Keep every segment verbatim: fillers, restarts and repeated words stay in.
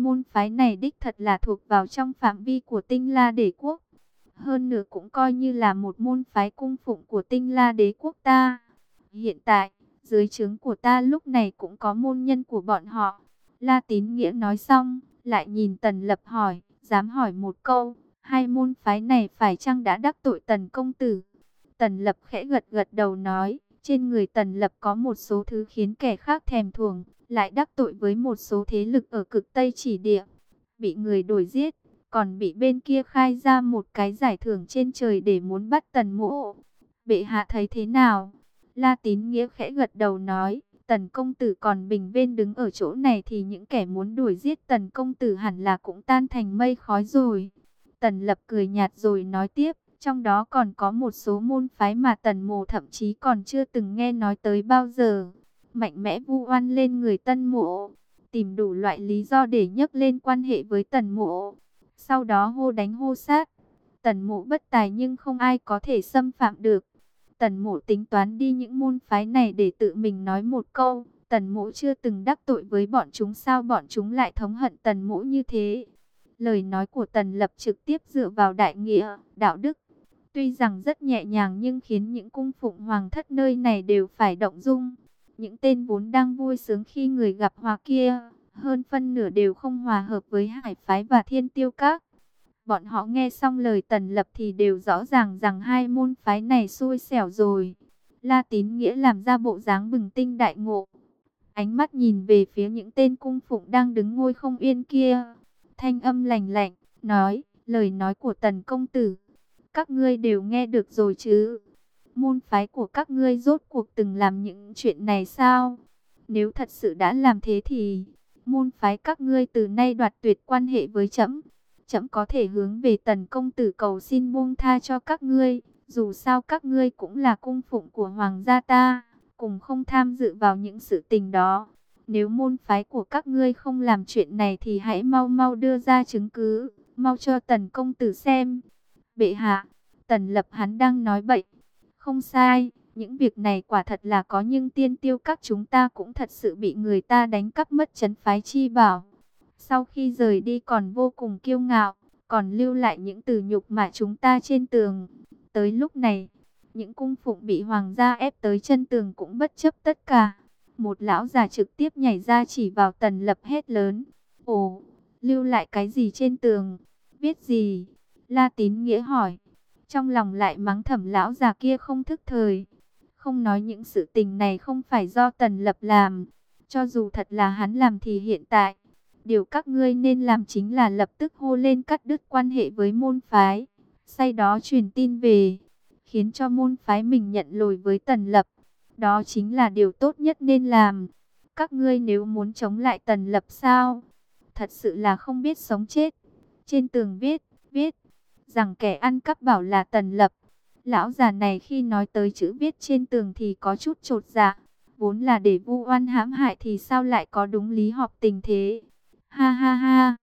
môn phái này đích thật là thuộc vào trong phạm vi của Tinh La Đế quốc. Hơn nữa cũng coi như là một môn phái cung phụng của Tinh La Đế quốc ta. Hiện tại, dưới trướng của ta lúc này cũng có môn nhân của bọn họ. La Tín Nghĩa nói xong, lại nhìn Tần Lập hỏi, dám hỏi một câu, hai môn phái này phải chăng đã đắc tội Tần công tử? Tần Lập khẽ gật gật đầu nói, trên người Tần Lập có một số thứ khiến kẻ khác thèm thuồng, lại đắc tội với một số thế lực ở cực Tây chỉ địa, bị người đuổi giết, còn bị bên kia khai ra một cái giải thưởng trên trời để muốn bắt Tần Mỗ. Bệ hạ thấy thế nào? La Tín Nghĩa khẽ gật đầu nói, Tần công tử còn bình bên đứng ở chỗ này thì những kẻ muốn đuổi giết Tần công tử hẳn là cũng tan thành mây khói rồi. Tần Lập cười nhạt rồi nói tiếp, trong đó còn có một số môn phái mà Tần Mỗ thậm chí còn chưa từng nghe nói tới bao giờ. Mạnh mẽ vu oan lên người Tần Mỗ, tìm đủ loại lý do để nhấc lên quan hệ với Tần Mỗ, sau đó hô đánh hô sát. Tần Mỗ bất tài nhưng không ai có thể xâm phạm được. Tần Mỗ tính toán đi những môn phái này để tự mình nói một câu, Tần Mỗ chưa từng đắc tội với bọn chúng, sao bọn chúng lại thống hận Tần Mỗ như thế? Lời nói của Tần Lập trực tiếp dựa vào đại nghĩa, đạo đức. Tuy rằng rất nhẹ nhàng nhưng khiến những cung phụng hoàng thất nơi này đều phải động dung. Những tên vốn đang vui sướng khi người gặp hòa kia, hơn phân nửa đều không hòa hợp với Hải phái và Thiên Tiêu Các. Bọn họ nghe xong lời Tần Lập thì đều rõ ràng rằng hai môn phái này xui xẻo rồi. La Tín Nghĩa làm ra bộ dáng bừng tinh đại ngộ. Ánh mắt nhìn về phía những tên cung phụng đang đứng ngồi không yên kia. Thanh âm lạnh lạnh, nói, lời nói của Tần công tử, các ngươi đều nghe được rồi chứ? Môn phái của các ngươi rốt cuộc từng làm những chuyện này sao? Nếu thật sự đã làm thế thì, môn phái các ngươi từ nay đoạt tuyệt quan hệ với trẫm. Trẫm có thể hướng về Tần công tử cầu xin buông tha cho các ngươi. Dù sao các ngươi cũng là cung phụng của hoàng gia ta, cùng không tham dự vào những sự tình đó. Nếu môn phái của các ngươi không làm chuyện này thì hãy mau mau đưa ra chứng cứ, mau cho Tần công tử xem. Bệ hạ, Tần Lập hắn đang nói bậy. Không sai, những việc này quả thật là có, nhưng Tiên Tiêu Các chúng ta cũng thật sự bị người ta đánh cắp mất trấn phái chi bảo. Sau khi rời đi còn vô cùng kiêu ngạo, còn lưu lại những từ nhục mà chúng ta trên tường. Tới lúc này, những cung phụng bị hoàng gia ép tới chân tường cũng bất chấp tất cả. Một lão già trực tiếp nhảy ra chỉ vào Tần Lập hét lớn. Ồ, lưu lại cái gì trên tường? Viết gì? La Tín Nghĩa hỏi. Trong lòng lại mắng thầm lão già kia không thức thời. Không nói những sự tình này không phải do Tần Lập làm. Cho dù thật là hắn làm thì hiện tại, điều các ngươi nên làm chính là lập tức hô lên cắt đứt quan hệ với môn phái. Sau đó truyền tin về, khiến cho môn phái mình nhận lỗi với Tần Lập. Đó chính là điều tốt nhất nên làm. Các ngươi nếu muốn chống lại Tần Lập sao? Thật sự là không biết sống chết. Trên tường viết, viết rằng kẻ ăn cắp bảo là Tần Lập. Lão già này khi nói tới chữ viết trên tường thì có chút chột dạ. Vốn là để vu oan hãm hại thì sao lại có đúng lý hợp tình thế? Ha ha ha.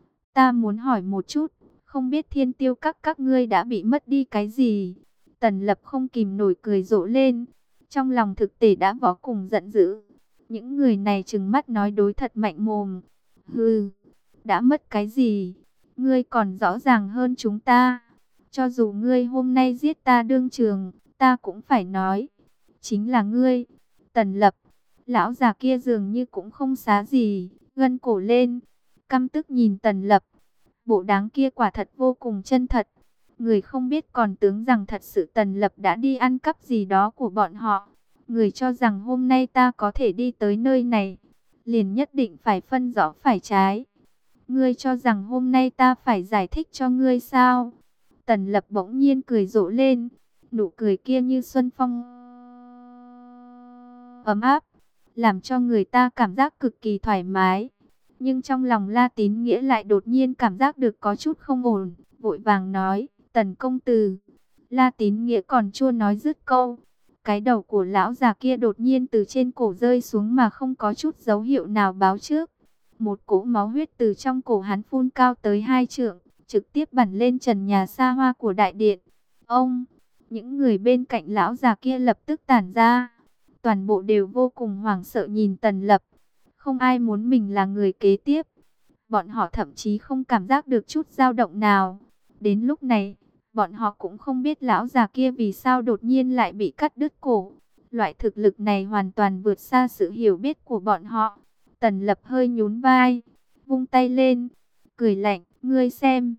Ta muốn hỏi một chút, không biết Thiên Tiêu Các các ngươi đã bị mất đi cái gì? Tần Lập không kìm nổi cười rộ lên. Trong lòng thực tế đã vó cùng giận dữ. Những người này trừng mắt nói đối thật mạnh mồm. Hừ, đã mất cái gì? Ngươi còn rõ ràng hơn chúng ta. Cho dù ngươi hôm nay giết ta đương trường, ta cũng phải nói. Chính là ngươi, Tần Lập. Lão già kia dường như cũng không xá gì, gân cổ lên, căm tức nhìn Tần Lập. Bộ dáng kia quả thật vô cùng chân thật. Người không biết còn tưởng rằng thật sự Tần Lập đã đi ăn cắp gì đó của bọn họ. Người cho rằng hôm nay ta có thể đi tới nơi này, liền nhất định phải phân rõ phải trái. Ngươi cho rằng hôm nay ta phải giải thích cho ngươi sao? Tần Lập bỗng nhiên cười rộ lên. Nụ cười kia như xuân phong ấm áp, làm cho người ta cảm giác cực kỳ thoải mái. Nhưng trong lòng La Tín Nghĩa lại đột nhiên cảm giác được có chút không ổn, vội vàng nói, Tần công tử. La Tín Nghĩa còn chưa nói dứt câu, cái đầu của lão già kia đột nhiên từ trên cổ rơi xuống mà không có chút dấu hiệu nào báo trước. Một cỗ máu huyết từ trong cổ hắn phun cao tới hai trượng, trực tiếp bắn lên trần nhà xa hoa của đại điện. Ông, những người bên cạnh lão già kia lập tức tản ra. Toàn bộ đều vô cùng hoảng sợ nhìn Tần Lập. Không ai muốn mình là người kế tiếp. bọn họ thậm chí không cảm giác được chút dao động nào. Đến lúc này, bọn họ cũng không biết lão già kia vì sao đột nhiên lại bị cắt đứt cổ. Loại thực lực này hoàn toàn vượt xa sự hiểu biết của bọn họ. Tần Lập hơi nhún vai, vung tay lên, cười lạnh, ngươi xem,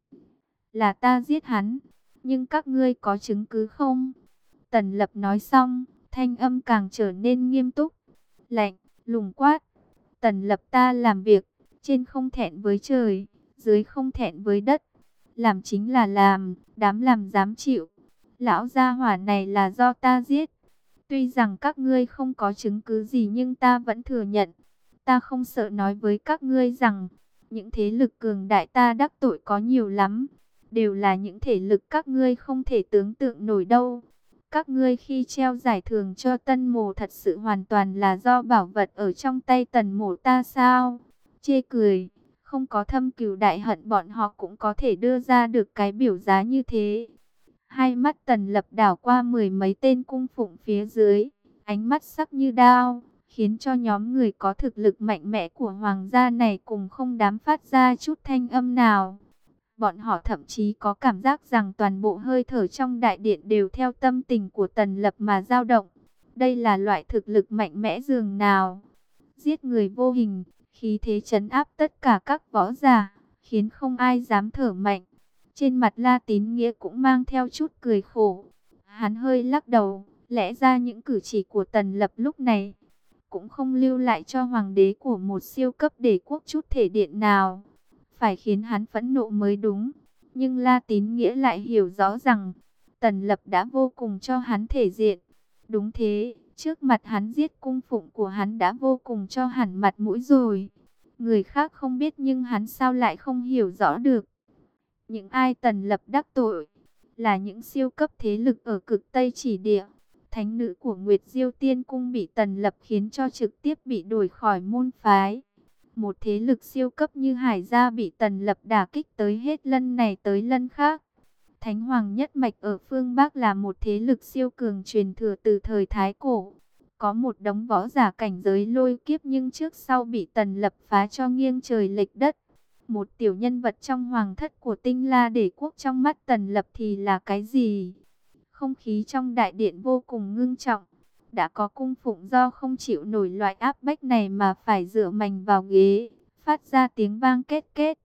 là ta giết hắn, nhưng các ngươi có chứng cứ không? Tần Lập nói xong, thanh âm càng trở nên nghiêm túc, lạnh, lùng quát. Tần Lập, ta làm việc, trên không thẹn với trời, dưới không thẹn với đất. Làm chính là làm, dám làm dám chịu. Lão gia hỏa này là do ta giết. Tuy rằng các ngươi không có chứng cứ gì nhưng ta vẫn thừa nhận. Ta không sợ nói với các ngươi rằng, những thế lực cường đại ta đắc tội có nhiều lắm. Đều là những thể lực các ngươi không thể tưởng tượng nổi đâu. Các ngươi khi treo giải thưởng cho Tân Mồ thật sự hoàn toàn là do bảo vật ở trong tay Tần Mồ ta sao? Chê cười, không có thâm cừu đại hận bọn họ cũng có thể đưa ra được cái biểu giá như thế. Hai mắt Tần Lập đảo qua mười mấy tên cung phụng phía dưới, ánh mắt sắc như đao, khiến cho nhóm người có thực lực mạnh mẽ của hoàng gia này cùng không dám phát ra chút thanh âm nào. Bọn họ thậm chí có cảm giác rằng toàn bộ hơi thở trong đại điện đều theo tâm tình của Tần Lập mà dao động. Đây là loại thực lực mạnh mẽ dường nào? Giết người vô hình, khí thế trấn áp tất cả các võ giả, khiến không ai dám thở mạnh. Trên mặt La Tín Nghĩa cũng mang theo chút cười khổ. Hắn hơi lắc đầu, lẽ ra những cử chỉ của Tần Lập lúc này cũng không lưu lại cho hoàng đế của một siêu cấp đế quốc chút thể điện nào. Phải khiến hắn phẫn nộ mới đúng. Nhưng La Tín Nghĩa lại hiểu rõ rằng Tần Lập đã vô cùng cho hắn thể diện. Đúng thế, trước mặt hắn giết cung phụng của hắn đã vô cùng cho hẳn mặt mũi rồi. Người khác không biết nhưng hắn sao lại không hiểu rõ được. Những ai Tần Lập đắc tội là những siêu cấp thế lực ở cực Tây chỉ địa. Thánh nữ của Nguyệt Diêu Tiên Cung bị Tần Lập khiến cho trực tiếp bị đuổi khỏi môn phái. Một thế lực siêu cấp như Hải Gia bị Tần Lập đả kích tới hết lân này tới lân khác. Thánh Hoàng nhất mạch ở phương Bắc là một thế lực siêu cường truyền thừa từ thời Thái Cổ. Có một đống võ giả cảnh giới lôi kiếp nhưng trước sau bị Tần Lập phá cho nghiêng trời lệch đất. Một tiểu nhân vật trong hoàng thất của Tinh La Đế quốc trong mắt Tần Lập thì là cái gì? Không khí trong đại điện vô cùng ngưng trọng. Đã có cung phụng do không chịu nổi loại áp bách này mà phải dựa mành vào ghế, phát ra tiếng vang kết kết.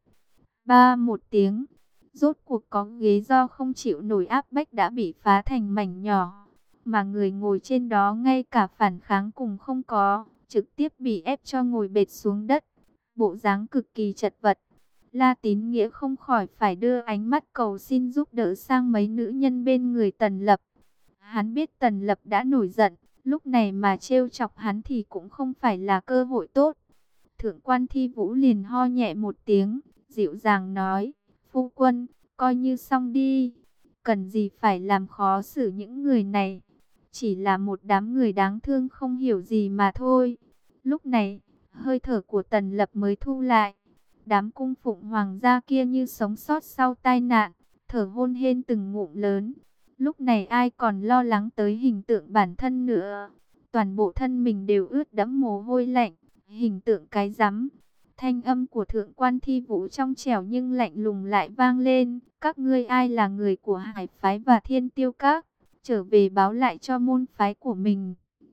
Ba một tiếng, rốt cuộc có ghế do không chịu nổi áp bách đã bị phá thành mảnh nhỏ. Mà người ngồi trên đó ngay cả phản kháng cùng không có, trực tiếp bị ép cho ngồi bệt xuống đất. Bộ dáng cực kỳ chật vật. La Tín Nghĩa không khỏi phải đưa ánh mắt cầu xin giúp đỡ sang mấy nữ nhân bên người Tần Lập. Hắn biết Tần Lập đã nổi giận, lúc này mà trêu chọc hắn thì cũng không phải là cơ hội tốt. Thượng quan Thi Vũ liền ho nhẹ một tiếng, dịu dàng nói, phu quân, coi như xong đi. Cần gì phải làm khó xử những người này. Chỉ là một đám người đáng thương không hiểu gì mà thôi. Lúc này, hơi thở của Tần Lập mới thu lại. Đám cung phụng hoàng gia kia như sống sót sau tai nạn, thở hổn hển từng ngụm lớn. Lúc này ai còn lo lắng tới hình tượng bản thân nữa. Toàn bộ thân mình đều ướt đẫm mồ hôi lạnh. Hình tượng cái rắm. Thanh âm của thượng quan Thi Vũ trong trẻo nhưng lạnh lùng lại vang lên. Các ngươi ai là người của Hải phái và Thiên Tiêu Các? Trở về báo lại cho môn phái của mình.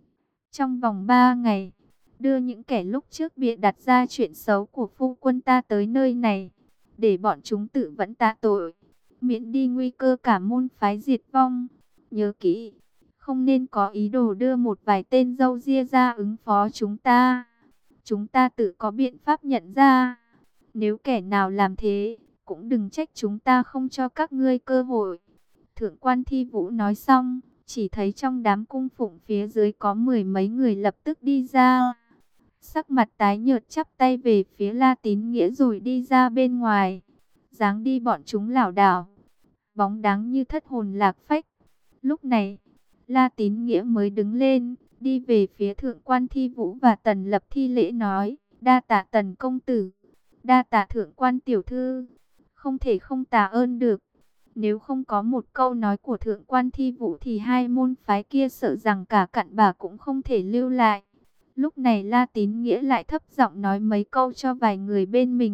Trong vòng ba ngày, đưa những kẻ lúc trước bịa đặt ra chuyện xấu của phu quân ta tới nơi này. Để bọn chúng tự vẫn tạ tội. Miễn đi nguy cơ cả môn phái diệt vong. Nhớ kỹ, không nên có ý đồ đưa một vài tên râu ria ra ứng phó chúng ta. Chúng ta tự có biện pháp nhận ra. Nếu kẻ nào làm thế, cũng đừng trách chúng ta không cho các ngươi cơ hội. Thượng quan Thi Vũ nói xong, chỉ thấy trong đám cung phụng phía dưới có mười mấy người lập tức đi ra. Sắc mặt tái nhợt chắp tay về phía La Tín Nghĩa rồi đi ra bên ngoài. Dáng đi bọn chúng lảo đảo, bóng dáng như thất hồn lạc phách. Lúc này, La Tín Nghĩa mới đứng lên, đi về phía thượng quan Thi Vũ và Tần Lập thi lễ nói, đa tạ Tần công tử, đa tạ thượng quan tiểu thư, không thể không tạ ơn được. Nếu không có một câu nói của thượng quan Thi Vũ thì hai môn phái kia sợ rằng cả cặn bà cũng không thể lưu lại. Lúc này La Tín Nghĩa lại thấp giọng nói mấy câu cho vài người bên mình.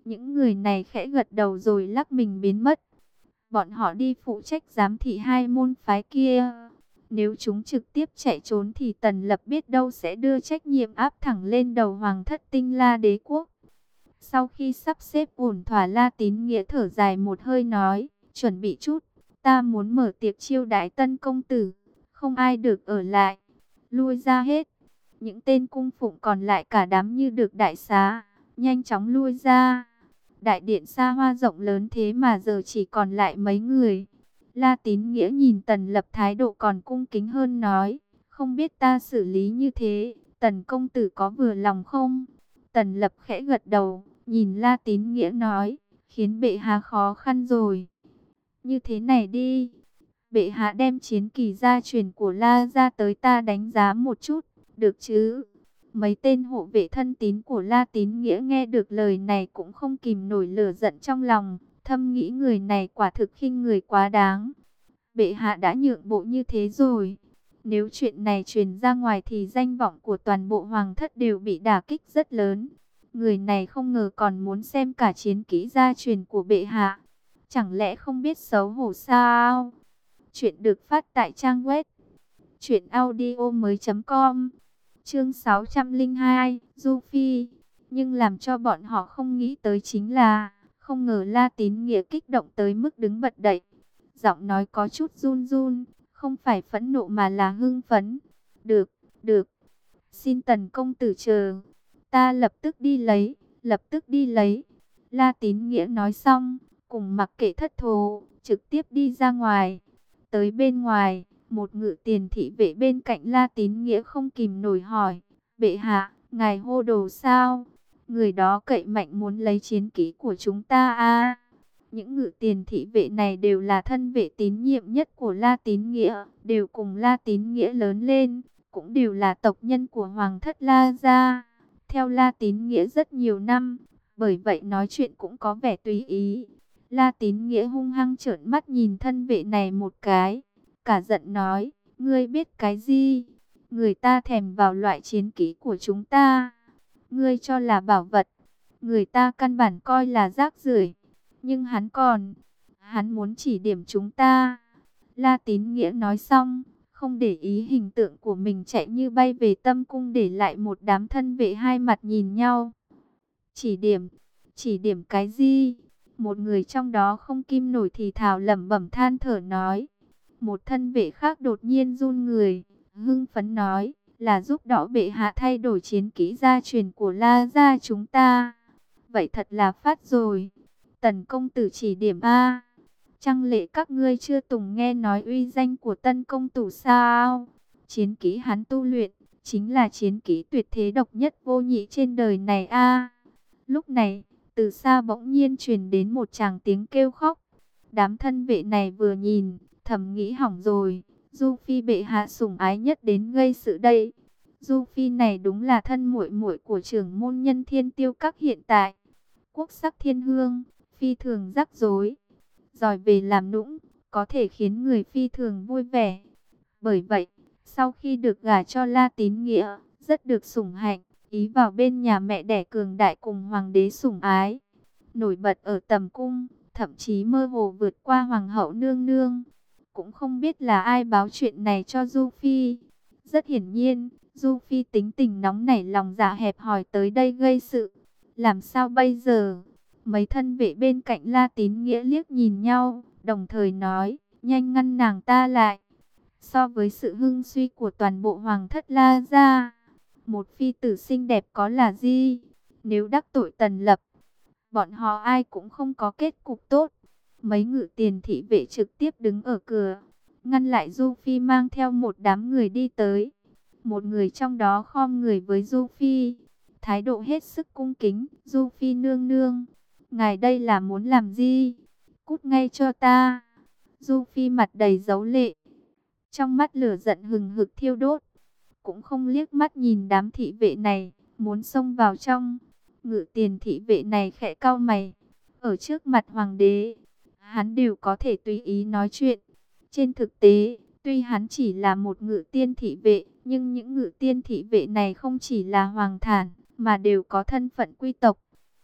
Những người này khẽ gật đầu rồi lắc mình biến mất. Bọn họ đi phụ trách giám thị hai môn phái kia. Nếu chúng trực tiếp chạy trốn thì Tần Lập biết đâu sẽ đưa trách nhiệm áp thẳng lên đầu Hoàng thất Tinh La Đế quốc. Sau khi sắp xếp ổn thỏa, La Tín Nghĩa thở dài một hơi nói, chuẩn bị chút, ta muốn mở tiệc chiêu đãi Tân công tử, không ai được ở lại, lui ra hết. Những tên cung phụng còn lại cả đám như được đại xá, nhanh chóng lui ra. Đại điện xa hoa rộng lớn thế mà giờ chỉ còn lại mấy người. La Tín Nghĩa nhìn Tần Lập thái độ còn cung kính hơn nói, không biết ta xử lý như thế, Tần công tử có vừa lòng không? Tần Lập khẽ gật đầu, nhìn La Tín Nghĩa nói, khiến bệ hạ khó khăn rồi. Như thế này đi, bệ hạ đem chiến kỳ gia truyền của La ra tới ta đánh giá một chút, được chứ? Mấy tên hộ vệ thân tín của La Tín Nghĩa nghe được lời này cũng không kìm nổi lửa giận trong lòng, thầm nghĩ người này quả thực khinh người quá đáng. Bệ hạ đã nhượng bộ như thế rồi, nếu chuyện này truyền ra ngoài thì danh vọng của toàn bộ hoàng thất đều bị đả kích rất lớn. Người này không ngờ còn muốn xem cả chiến kỹ gia truyền của bệ hạ, chẳng lẽ không biết xấu hổ sao? Chuyện được phát tại trang web truyện audio mới chấm com. Chương sáu trăm lẻ hai, Du Phi. Nhưng làm cho bọn họ không nghĩ tới chính là, không ngờ La Tín Nghĩa kích động tới mức đứng bật dậy. Giọng nói có chút run run, không phải phẫn nộ mà là hưng phấn. Được, được, xin Tần công tử chờ, ta lập tức đi lấy, lập tức đi lấy. La Tín Nghĩa nói xong, cùng mặc kệ thất thố, trực tiếp đi ra ngoài. Tới bên ngoài, một ngự tiền thị vệ bên cạnh La Tín Nghĩa không kìm nổi hỏi, bệ hạ, ngài hô đồ sao? Người đó cậy mạnh muốn lấy chiến kỹ của chúng ta à? Những ngự tiền thị vệ này đều là thân vệ tín nhiệm nhất của La Tín Nghĩa, đều cùng La Tín Nghĩa lớn lên, cũng đều là tộc nhân của Hoàng thất La gia, theo La Tín Nghĩa rất nhiều năm, bởi vậy nói chuyện cũng có vẻ tùy ý. La Tín Nghĩa hung hăng trợn mắt nhìn thân vệ này một cái, cả giận nói, ngươi biết cái gì? Người ta thèm vào loại chiến kỹ của chúng ta, ngươi cho là bảo vật, người ta căn bản coi là rác rưởi. Nhưng hắn còn, hắn muốn chỉ điểm chúng ta. La Tín Nghĩa nói xong, không để ý hình tượng của mình chạy như bay về Tâm cung, để lại một đám thân vệ hai mặt nhìn nhau. Chỉ điểm, chỉ điểm cái gì? Một người trong đó không kim nổi thì thào lẩm bẩm than thở nói. Một thân vệ khác đột nhiên run người, hưng phấn nói, là giúp đỏ bệ hạ thay đổi chiến kỹ gia truyền của La gia chúng ta. Vậy thật là phát rồi. Tần công tử chỉ điểm a, chẳng lẽ các ngươi chưa từng nghe nói uy danh của Tân công tử sao? Chiến kỹ hắn tu luyện chính là chiến kỹ tuyệt thế độc nhất vô nhị trên đời này a. Lúc này, từ xa bỗng nhiên truyền đến một tràng tiếng kêu khóc. Đám thân vệ này vừa nhìn, thầm nghĩ hỏng rồi, Du Phi bệ hạ sủng ái nhất đến gây sự đây. Du Phi này đúng là thân muội muội của trưởng môn Nhân Thiên Tiêu các hiện tại. Quốc sắc thiên hương, phi thường rắc rối, giỏi về làm nũng, có thể khiến người phi thường vui vẻ. Bởi vậy, sau khi được gả cho La Tín Nghĩa, rất được sủng hạnh, ý vào bên nhà mẹ đẻ cường đại cùng hoàng đế sủng ái. Nổi bật ở tầm cung, thậm chí mơ hồ vượt qua hoàng hậu nương nương. Cũng không biết là ai báo chuyện này cho Du Phi. Rất hiển nhiên, Du Phi tính tình nóng nảy, lòng dạ hẹp hòi tới đây gây sự. Làm sao bây giờ? Mấy thân vệ bên cạnh La Tín Nghĩa liếc nhìn nhau, đồng thời nói, nhanh ngăn nàng ta lại. So với sự hưng suy của toàn bộ hoàng thất La gia, một phi tử xinh đẹp có là gì? Nếu đắc tội Tần Lập, bọn họ ai cũng không có kết cục tốt. Mấy ngự tiền thị vệ trực tiếp đứng ở cửa, ngăn lại Du Phi mang theo một đám người đi tới. Một người trong đó khom người với Du Phi, thái độ hết sức cung kính. Du Phi nương nương, ngài đây là muốn làm gì? Cút ngay cho ta. Du Phi mặt đầy dấu lệ, trong mắt lửa giận hừng hực thiêu đốt, cũng không liếc mắt nhìn đám thị vệ này, muốn xông vào trong. Ngự tiền thị vệ này khẽ cau mày, ở trước mặt hoàng đế, hắn đều có thể tùy ý nói chuyện. Trên thực tế, tuy hắn chỉ là một ngự tiên thị vệ, nhưng những ngự tiên thị vệ này không chỉ là hoàng thản, mà đều có thân phận quý tộc.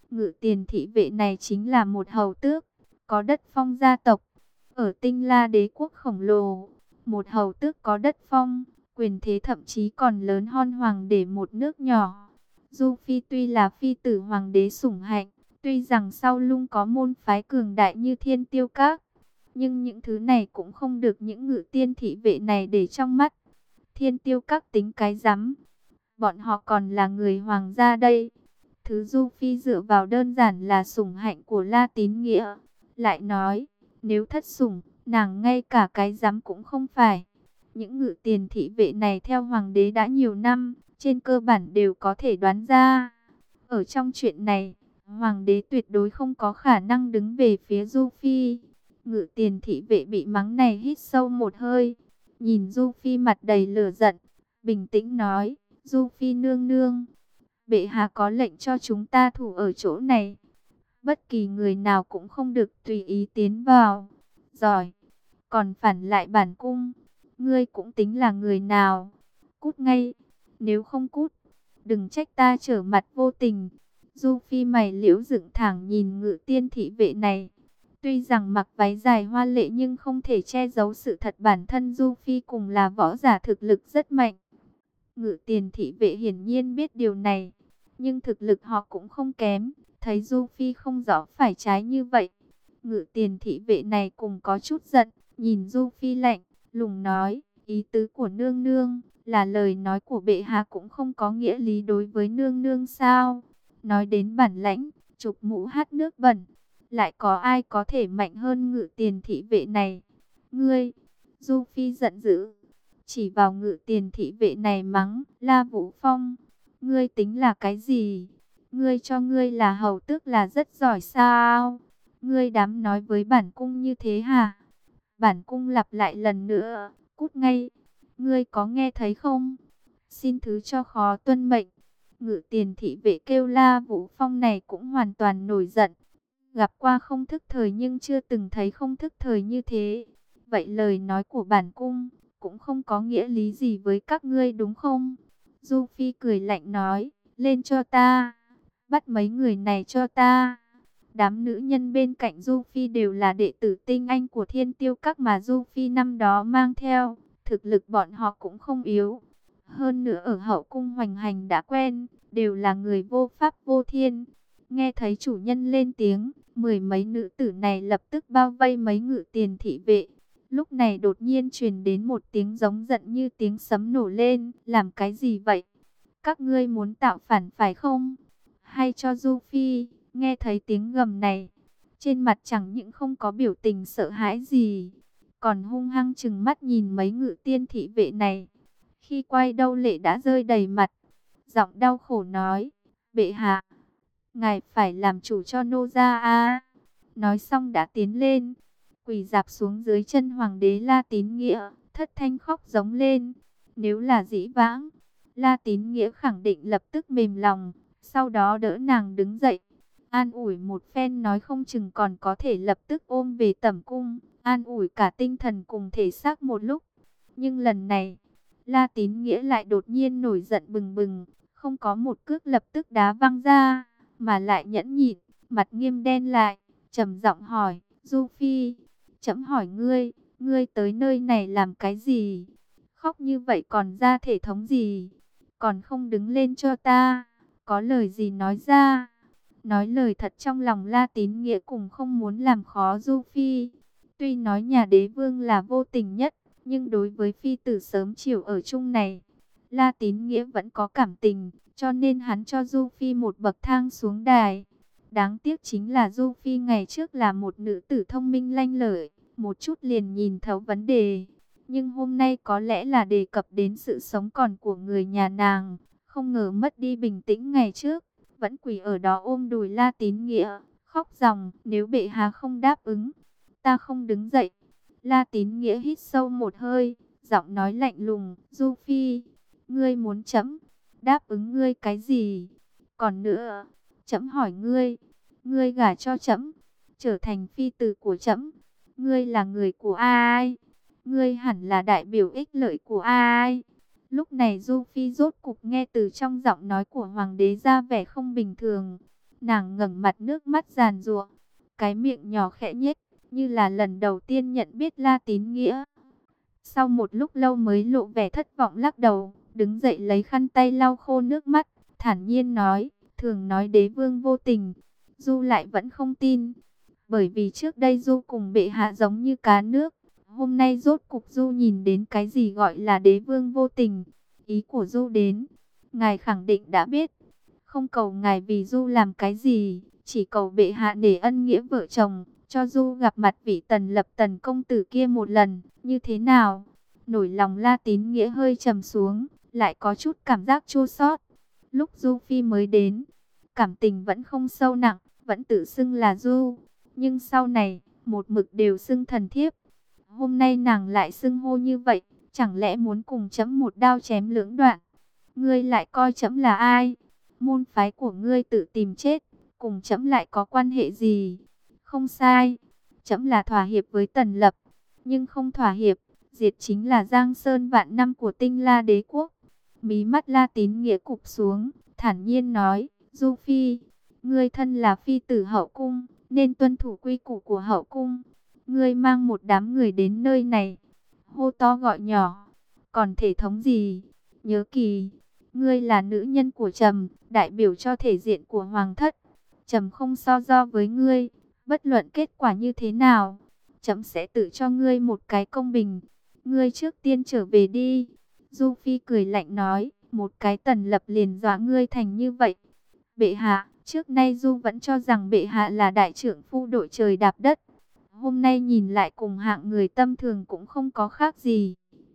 Ngự tiền thị vệ này chính là một hầu tước, có đất phong gia tộc. Ở Tinh La đế quốc khổng lồ, một hầu tước có đất phong, quyền thế thậm chí còn lớn hơn hoàng đế một nước nhỏ. Du Phi tuy là phi tử hoàng đế sủng hạnh, tuy rằng sau lưng có môn phái cường đại như Thiên Tiêu Các, nhưng những thứ này cũng không được những ngự tiên thị vệ này để trong mắt. Thiên Tiêu Các tính cái rắm, bọn họ còn là người hoàng gia đây. Thứ Du Phi dựa vào đơn giản là sủng hạnh của La Tín Nghĩa. Lại nói, nếu thất sủng, nàng ngay cả cái rắm cũng không phải. Những ngự tiền thị vệ này theo hoàng đế đã nhiều năm, trên cơ bản đều có thể đoán ra. Ở trong chuyện này, hoàng đế tuyệt đối không có khả năng đứng về phía Du Phi. Ngự tiền thị vệ bị mắng này hít sâu một hơi, nhìn Du Phi mặt đầy lửa giận, bình tĩnh nói, Du Phi nương nương, bệ hạ có lệnh cho chúng ta thủ ở chỗ này. Bất kỳ người nào cũng không được tùy ý tiến vào. Giỏi, còn phản lại bản cung, ngươi cũng tính là người nào? Cút ngay, nếu không cút, đừng trách ta trở mặt vô tình. Du Phi mày liễu dựng thẳng nhìn ngự tiên thị vệ này. Tuy rằng mặc váy dài hoa lệ nhưng không thể che giấu sự thật bản thân Du Phi cùng là võ giả thực lực rất mạnh. Ngự tiền thị vệ hiển nhiên biết điều này, nhưng thực lực họ cũng không kém. Thấy Du Phi không rõ phải trái như vậy, ngự tiền thị vệ này cùng có chút giận, nhìn Du Phi lạnh lùng nói, ý tứ của nương nương là lời nói của bệ hạ cũng không có nghĩa lý đối với nương nương sao? Nói đến bản lãnh, chụp mũ hát nước bẩn, lại có ai có thể mạnh hơn ngự tiền thị vệ này? Ngươi! Du Phi giận dữ, chỉ vào ngự tiền thị vệ này mắng, La Vũ Phong, ngươi tính là cái gì? Ngươi cho ngươi là hầu tước là rất giỏi sao? Ngươi dám nói với bản cung như thế hả? Bản cung lặp lại lần nữa, cút ngay. Ngươi có nghe thấy không? Xin thứ cho khó tuân mệnh. Ngự tiền thị vệ kêu La Vũ Phong này cũng hoàn toàn nổi giận. Gặp qua không thức thời nhưng chưa từng thấy không thức thời như thế. Vậy lời nói của bản cung cũng không có nghĩa lý gì với các ngươi đúng không? Du Phi cười lạnh nói, lên cho ta, bắt mấy người này cho ta. Đám nữ nhân bên cạnh Du Phi đều là đệ tử tinh anh của Thiên Tiêu Các mà Du Phi năm đó mang theo, thực lực bọn họ cũng không yếu. Hơn nữa ở hậu cung hoành hành đã quen, đều là người vô pháp vô thiên. Nghe thấy chủ nhân lên tiếng, mười mấy nữ tử này lập tức bao vây mấy ngự tiền thị vệ. Lúc này đột nhiên truyền đến một tiếng giống giận như tiếng sấm nổ lên, làm cái gì vậy? Các ngươi muốn tạo phản phải không? Hay cho Du Phi, nghe thấy tiếng gầm này, trên mặt chẳng những không có biểu tình sợ hãi gì, còn hung hăng trừng mắt nhìn mấy ngự tiên thị vệ này. Khi quay đầu lệ đã rơi đầy mặt, giọng đau khổ nói, bệ hạ, ngài phải làm chủ cho nô gia a. Nói xong đã tiến lên, quỳ rạp xuống dưới chân hoàng đế La Tín Nghĩa, thất thanh khóc giống lên. Nếu là dĩ vãng, La Tín Nghĩa khẳng định lập tức mềm lòng, sau đó đỡ nàng đứng dậy, an ủi một phen, nói không chừng còn có thể lập tức ôm về tẩm cung, an ủi cả tinh thần cùng thể xác một lúc. Nhưng lần này, La Tín Nghĩa lại đột nhiên nổi giận bừng bừng, không có một cước lập tức đá văng ra, mà lại nhẫn nhịn, mặt nghiêm đen lại, trầm giọng hỏi, Du Phi, trẫm hỏi ngươi, ngươi tới nơi này làm cái gì? Khóc như vậy còn ra thể thống gì? Còn không đứng lên cho ta, có lời gì nói ra? Nói lời thật trong lòng La Tín Nghĩa cùng không muốn làm khó Du Phi. Tuy nói nhà đế vương là vô tình nhất, nhưng đối với phi tử sớm chiều ở chung này, La Tín Nghĩa vẫn có cảm tình, cho nên hắn cho Du Phi một bậc thang xuống đài. Đáng tiếc chính là Du Phi ngày trước là một nữ tử thông minh lanh lợi, một chút liền nhìn thấu vấn đề. Nhưng hôm nay có lẽ là đề cập đến sự sống còn của người nhà nàng, không ngờ mất đi bình tĩnh ngày trước, vẫn quỳ ở đó ôm đùi La Tín Nghĩa, khóc ròng, nếu bệ hạ không đáp ứng, ta không đứng dậy. La Tín Nghĩa hít sâu một hơi, giọng nói lạnh lùng, Du Phi, ngươi muốn trẫm đáp ứng ngươi cái gì? Còn nữa, trẫm hỏi ngươi, ngươi gả cho trẫm, trở thành phi tử của trẫm, ngươi là người của ai? Ngươi hẳn là đại biểu ích lợi của ai? Lúc này Du Phi rốt cục nghe từ trong giọng nói của hoàng đế ra vẻ không bình thường. Nàng ngẩng mặt nước mắt giàn giụa, cái miệng nhỏ khẽ nhếch, như là lần đầu tiên nhận biết La Tín Nghĩa. Sau một lúc lâu mới lộ vẻ thất vọng lắc đầu, đứng dậy lấy khăn tay lau khô nước mắt, thản nhiên nói, thường nói đế vương vô tình, Du lại vẫn không tin. Bởi vì trước đây Du cùng bệ hạ giống như cá nước, hôm nay rốt cục Du nhìn đến cái gì gọi là đế vương vô tình. Ý của Du đến, ngài khẳng định đã biết, không cầu ngài vì Du làm cái gì, chỉ cầu bệ hạ để ân nghĩa vợ chồng, cho Du gặp mặt vị Tần Lập Tần công tử kia một lần, như thế nào? Nổi lòng La Tín Nghĩa hơi trầm xuống, lại có chút cảm giác chua xót. Lúc Du Phi mới đến, cảm tình vẫn không sâu nặng, vẫn tự xưng là Du. Nhưng sau này, một mực đều xưng thần thiếp. Hôm nay nàng lại xưng hô như vậy, chẳng lẽ muốn cùng chấm một đao chém lưỡng đoạn? Ngươi lại coi chấm là ai? Môn phái của ngươi tự tìm chết, cùng chấm lại có quan hệ gì? Không sai, chấm là thỏa hiệp với Tần Lập, nhưng không thỏa hiệp, diệt chính là Giang Sơn vạn năm của Tinh La Đế quốc. Mí mắt La Tín Nghĩa cụp xuống, thản nhiên nói, Du Phi, ngươi thân là phi tử hậu cung, nên tuân thủ quy củ của hậu cung. Ngươi mang một đám người đến nơi này, hô to gọi nhỏ, còn thể thống gì? Nhớ kỳ, ngươi là nữ nhân của trẫm, đại biểu cho thể diện của hoàng thất. Trẫm không so đo với ngươi, bất luận kết quả như thế nào, trẫm sẽ tự cho ngươi một cái công bình. Ngươi trước tiên trở về đi. Du Phi cười lạnh nói, một cái Tần Lập liền dọa ngươi thành như vậy. Bệ hạ, trước nay Du vẫn cho rằng bệ hạ là đại trưởng phu đội trời đạp đất. Hôm nay nhìn lại cùng hạng người tâm thường cũng không có khác gì.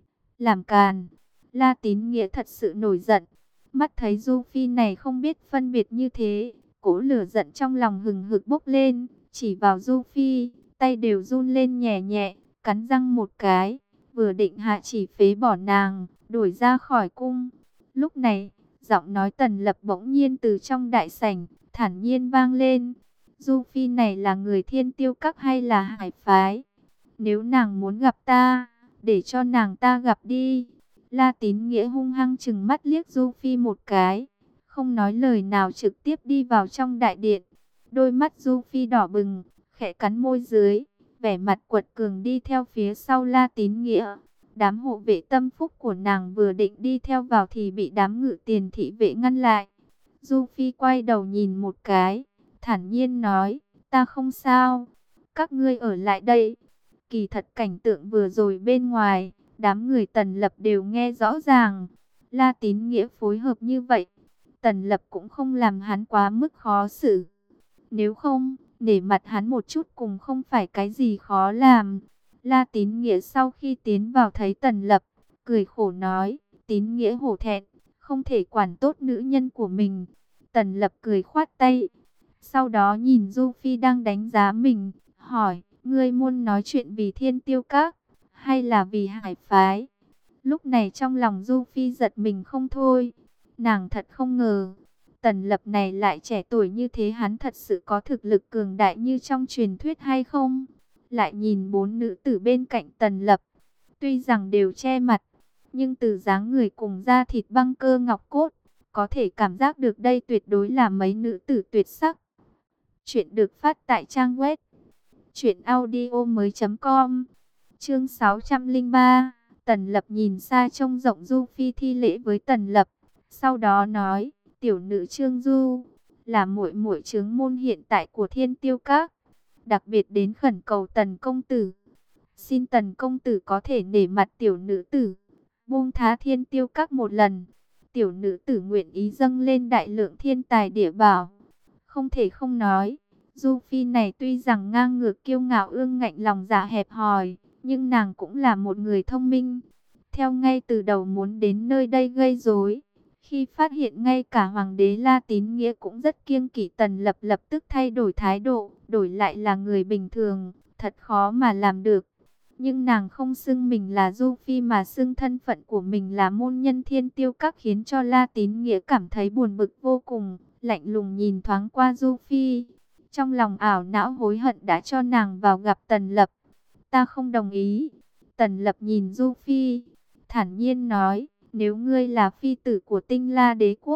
Làm càn. La Tín Nghĩa thật sự nổi giận. Mắt thấy Du Phi này không biết phân biệt như thế, cỗ lửa giận trong lòng hừng hực bốc lên, chỉ vào Du Phi, tay đều run lên nhẹ nhẹ, cắn răng một cái, vừa định hạ chỉ phế bỏ nàng, đuổi ra khỏi cung. Lúc này, giọng nói Tần Lập bỗng nhiên từ trong đại sảnh, thản nhiên vang lên. Du Phi này là người Thiên Tiêu Các hay là Hải phái? Nếu nàng muốn gặp ta, để cho nàng ta gặp đi. La Tín Nghĩa hung hăng trừng mắt liếc Du Phi một cái, không nói lời nào trực tiếp đi vào trong đại điện. Đôi mắt Du Phi đỏ bừng, khẽ cắn môi dưới, vẻ mặt quật cường đi theo phía sau La Tín Nghĩa. Đám hộ vệ tâm phúc của nàng vừa định đi theo vào thì bị đám ngự tiền thị vệ ngăn lại. Du Phi quay đầu nhìn một cái, thản nhiên nói, ta không sao, các ngươi ở lại đây. Kỳ thật cảnh tượng vừa rồi bên ngoài, đám người Tần Lập đều nghe rõ ràng. La Tín Nghĩa phối hợp như vậy, Tần Lập cũng không làm hắn quá mức khó xử. Nếu không, nể mặt hắn một chút cũng không phải cái gì khó làm. La Tín Nghĩa sau khi tiến vào thấy Tần Lập, cười khổ nói, Tín Nghĩa hổ thẹn, không thể quản tốt nữ nhân của mình. Tần Lập cười khoát tay, sau đó nhìn Du Phi đang đánh giá mình, hỏi, ngươi muốn nói chuyện vì Thiên Tiêu Các, hay là vì Hải phái? Lúc này trong lòng Du Phi giật mình không thôi, nàng thật không ngờ, Tần Lập này lại trẻ tuổi như thế, hắn thật sự có thực lực cường đại như trong truyền thuyết hay không? Lại nhìn bốn nữ tử bên cạnh Tần Lập, tuy rằng đều che mặt, nhưng từ dáng người cùng da thịt băng cơ ngọc cốt, có thể cảm giác được đây tuyệt đối là mấy nữ tử tuyệt sắc. Chuyện được phát tại trang web truyện audio mới chấm com. Chương sáu trăm lẻ ba. Tần Lập nhìn xa trông rộng Du Phi thi lễ với Tần Lập, sau đó nói, tiểu nữ Trương Du, là muội muội chướng môn hiện tại của Thiên Tiêu Các, đặc biệt đến khẩn cầu Tần công tử, xin Tần công tử có thể nể mặt tiểu nữ tử, buông tha Thiên Tiêu Các một lần. Tiểu nữ tử nguyện ý dâng lên đại lượng thiên tài địa bảo. Không thể không nói, Du Phi này tuy rằng ngang ngược kiêu ngạo ương ngạnh lòng dạ hẹp hòi, nhưng nàng cũng là một người thông minh. Theo ngay từ đầu muốn đến nơi đây gây rối, khi phát hiện ngay cả Hoàng đế La Tín Nghĩa cũng rất kiêng kỵ Tần Lập, lập tức thay đổi thái độ, đổi lại là người bình thường, thật khó mà làm được. Nhưng nàng không xưng mình là Du Phi mà xưng thân phận của mình là môn nhân Thiên Tiêu Các, khiến cho La Tín Nghĩa cảm thấy buồn bực vô cùng, lạnh lùng nhìn thoáng qua Du Phi. Trong lòng ảo não hối hận đã cho nàng vào gặp Tần Lập. Ta không đồng ý. Tần Lập nhìn Du Phi, thản nhiên nói, nếu ngươi là phi tử của Tinh La Đế quốc,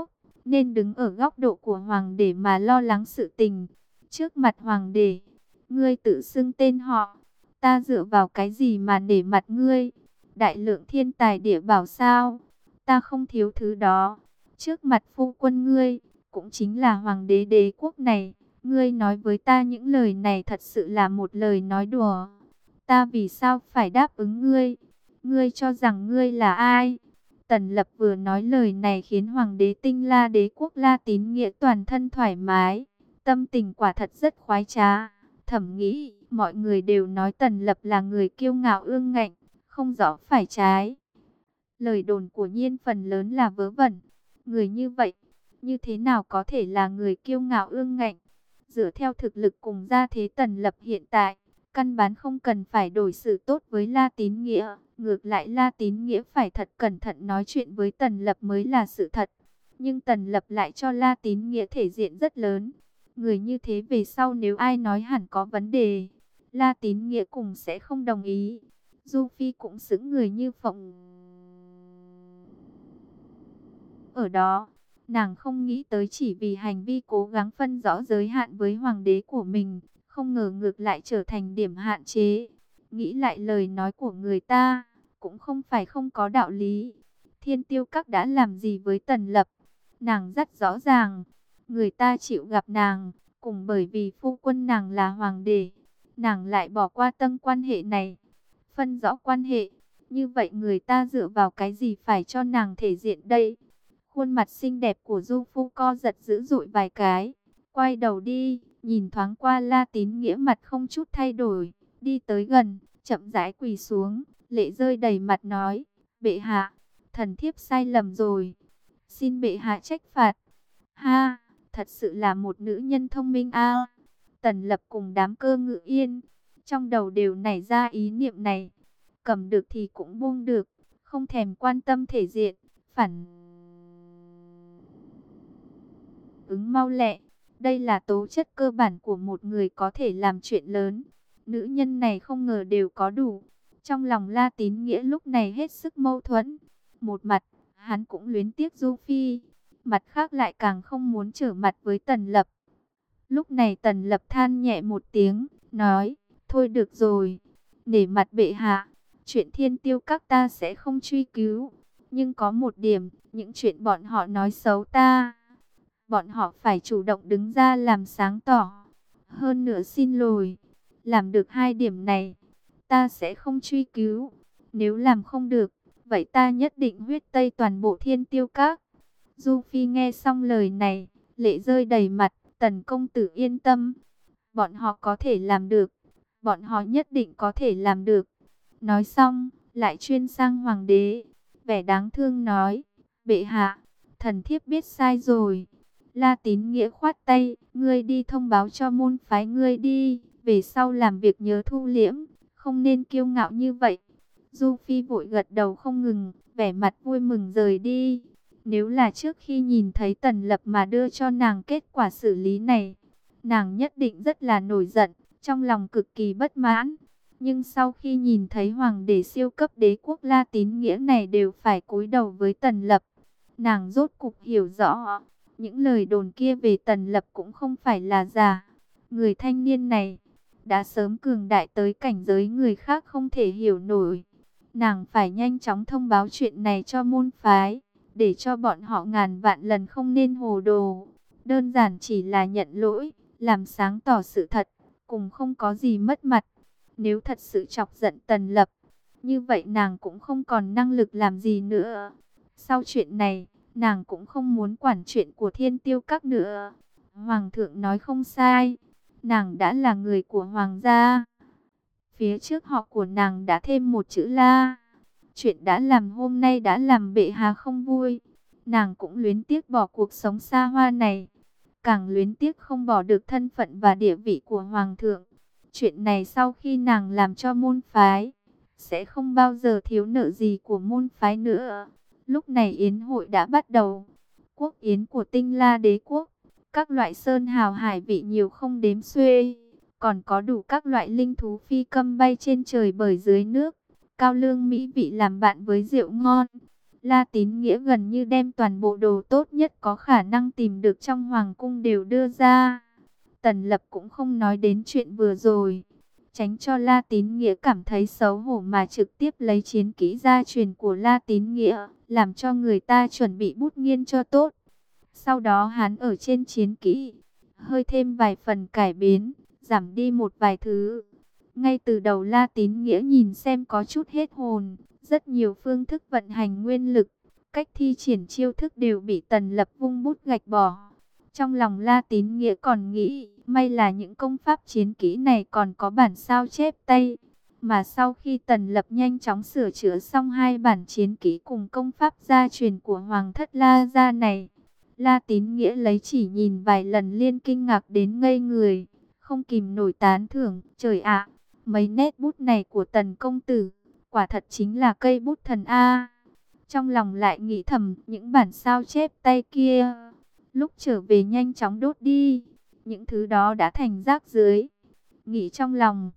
nên đứng ở góc độ của hoàng đế mà lo lắng sự tình. Trước mặt hoàng đế, ngươi tự xưng tên họ, ta dựa vào cái gì mà nể mặt ngươi? Đại lượng thiên tài địa bảo sao? Ta không thiếu thứ đó. Trước mặt phu quân ngươi, cũng chính là hoàng đế đế quốc này, ngươi nói với ta những lời này thật sự là một lời nói đùa. Ta vì sao phải đáp ứng ngươi? Ngươi cho rằng ngươi là ai? Tần Lập vừa nói lời này khiến hoàng đế Tinh La đế quốc La Tín Nghĩa toàn thân thoải mái, tâm tình quả thật rất khoái trá. Thầm nghĩ, mọi người đều nói Tần Lập là người kiêu ngạo ương ngạnh, không rõ phải trái. Lời đồn của Nhiên phần lớn là vớ vẩn. Người như vậy, như thế nào có thể là người kiêu ngạo ương ngạnh? Dựa theo thực lực cùng gia thế Tần Lập hiện tại, căn bản không cần phải đổi xử tốt với La Tín Nghĩa. Ngược lại La Tín Nghĩa phải thật cẩn thận nói chuyện với Tần Lập mới là sự thật. Nhưng Tần Lập lại cho La Tín Nghĩa thể diện rất lớn. Người như thế về sau nếu ai nói hẳn có vấn đề, La Tín Nghĩa cùng sẽ không đồng ý. Du Phi cũng xứng người như phộng. Ở đó, nàng không nghĩ tới chỉ vì hành vi cố gắng phân rõ giới hạn với hoàng đế của mình, không ngờ ngược lại trở thành điểm hạn chế. Nghĩ lại lời nói của người ta, cũng không phải không có đạo lý. Thiên Tiêu Các đã làm gì với Tần Lập? Nàng rất rõ ràng, người ta chịu gặp nàng, cùng bởi vì phu quân nàng là hoàng đế, nàng lại bỏ qua tầng quan hệ này. Phân rõ quan hệ, như vậy người ta dựa vào cái gì phải cho nàng thể diện đây? Khuôn mặt xinh đẹp của Du Phu co giật dữ dội vài cái, quay đầu đi, nhìn thoáng qua La Tín Nghĩa mặt không chút thay đổi, đi tới gần, chậm rãi quỳ xuống, lệ rơi đầy mặt nói, bệ hạ, thần thiếp sai lầm rồi, xin bệ hạ trách phạt. Ha, thật sự là một nữ nhân thông minh a. Tần Lập cùng đám Cơ Ngự Yên, trong đầu đều nảy ra ý niệm này, cầm được thì cũng buông được, không thèm quan tâm thể diện, phản ứng mau lẹ. Đây là tố chất cơ bản của một người có thể làm chuyện lớn. Nữ nhân này không ngờ đều có đủ. Trong lòng La Tín Nghĩa lúc này hết sức mâu thuẫn. Một mặt, hắn cũng luyến tiếc Du Phi. Mặt khác lại càng không muốn trở mặt với Tần Lập. Lúc này Tần Lập than nhẹ một tiếng, nói, thôi được rồi, nể mặt bệ hạ, chuyện Thiên Tiêu Các ta sẽ không truy cứu. Nhưng có một điểm, những chuyện bọn họ nói xấu ta, bọn họ phải chủ động đứng ra làm sáng tỏ. Hơn nữa xin lỗi, làm được hai điểm này, ta sẽ không truy cứu. Nếu làm không được, vậy ta nhất định huyết tây toàn bộ Thiên Tiêu Các. Du Phi nghe xong lời này, lệ rơi đầy mặt. Tần công tử yên tâm, bọn họ có thể làm được, bọn họ nhất định có thể làm được. Nói xong, lại chuyên sang hoàng đế, vẻ đáng thương nói, bệ hạ, thần thiếp biết sai rồi. La Tín Nghĩa khoát tay, ngươi đi thông báo cho môn phái ngươi đi, về sau làm việc nhớ thu liễm, không nên kiêu ngạo như vậy. Du Phi vội gật đầu không ngừng, vẻ mặt vui mừng rời đi. Nếu là trước khi nhìn thấy Tần Lập mà đưa cho nàng kết quả xử lý này, nàng nhất định rất là nổi giận, trong lòng cực kỳ bất mãn. Nhưng sau khi nhìn thấy hoàng đế siêu cấp đế quốc La Tín Nghĩa này đều phải cúi đầu với Tần Lập, nàng rốt cục hiểu rõ, những lời đồn kia về Tần Lập cũng không phải là giả. Người thanh niên này đã sớm cường đại tới cảnh giới người khác không thể hiểu nổi. Nàng phải nhanh chóng thông báo chuyện này cho môn phái, để cho bọn họ ngàn vạn lần không nên hồ đồ. Đơn giản chỉ là nhận lỗi, làm sáng tỏ sự thật, cùng không có gì mất mặt. Nếu thật sự chọc giận Tần Lập, như vậy nàng cũng không còn năng lực làm gì nữa. Sau chuyện này, nàng cũng không muốn quản chuyện của Thiên Tiêu Các nữa. Hoàng thượng nói không sai, nàng đã là người của hoàng gia. Phía trước họ của nàng đã thêm một chữ La. Chuyện đã làm hôm nay đã làm bệ hạ không vui. Nàng cũng luyến tiếc bỏ cuộc sống xa hoa này, càng luyến tiếc không bỏ được thân phận và địa vị của hoàng thượng. Chuyện này sau khi nàng làm cho môn phái, sẽ không bao giờ thiếu nợ gì của môn phái nữa. Lúc này yến hội đã bắt đầu. Quốc yến của Tinh La đế quốc, các loại sơn hào hải vị nhiều không đếm xuê, còn có đủ các loại linh thú phi cầm bay trên trời bởi dưới nước, cao lương mỹ vị làm bạn với rượu ngon. La Tín Nghĩa gần như đem toàn bộ đồ tốt nhất có khả năng tìm được trong hoàng cung đều đưa ra. Tần Lập cũng không nói đến chuyện vừa rồi, tránh cho La Tín Nghĩa cảm thấy xấu hổ mà trực tiếp lấy chiến kỹ gia truyền của La Tín Nghĩa, làm cho người ta chuẩn bị bút nghiên cho tốt. Sau đó hắn ở trên chiến kỹ, hơi thêm vài phần cải biến, giảm đi một vài thứ. Ngay từ đầu La Tín Nghĩa nhìn xem có chút hết hồn, rất nhiều phương thức vận hành nguyên lực, cách thi triển chiêu thức đều bị Tần Lập vung bút gạch bỏ. Trong lòng La Tín Nghĩa còn nghĩ, may là những công pháp chiến kỹ này còn có bản sao chép tay. Mà sau khi Tần Lập nhanh chóng sửa chữa xong hai bản chiến kỹ cùng công pháp gia truyền của Hoàng thất La gia này, La Tín Nghĩa lấy chỉ nhìn vài lần liên kinh ngạc đến ngây người, không kìm nổi tán thưởng. Trời ạ, mấy nét bút này của Tần công tử, quả thật chính là cây bút thần A. Trong lòng lại nghĩ thầm, những bản sao chép tay kia, lúc trở về nhanh chóng đốt đi, những thứ đó đã thành rác rưởi. Nghĩ trong lòng,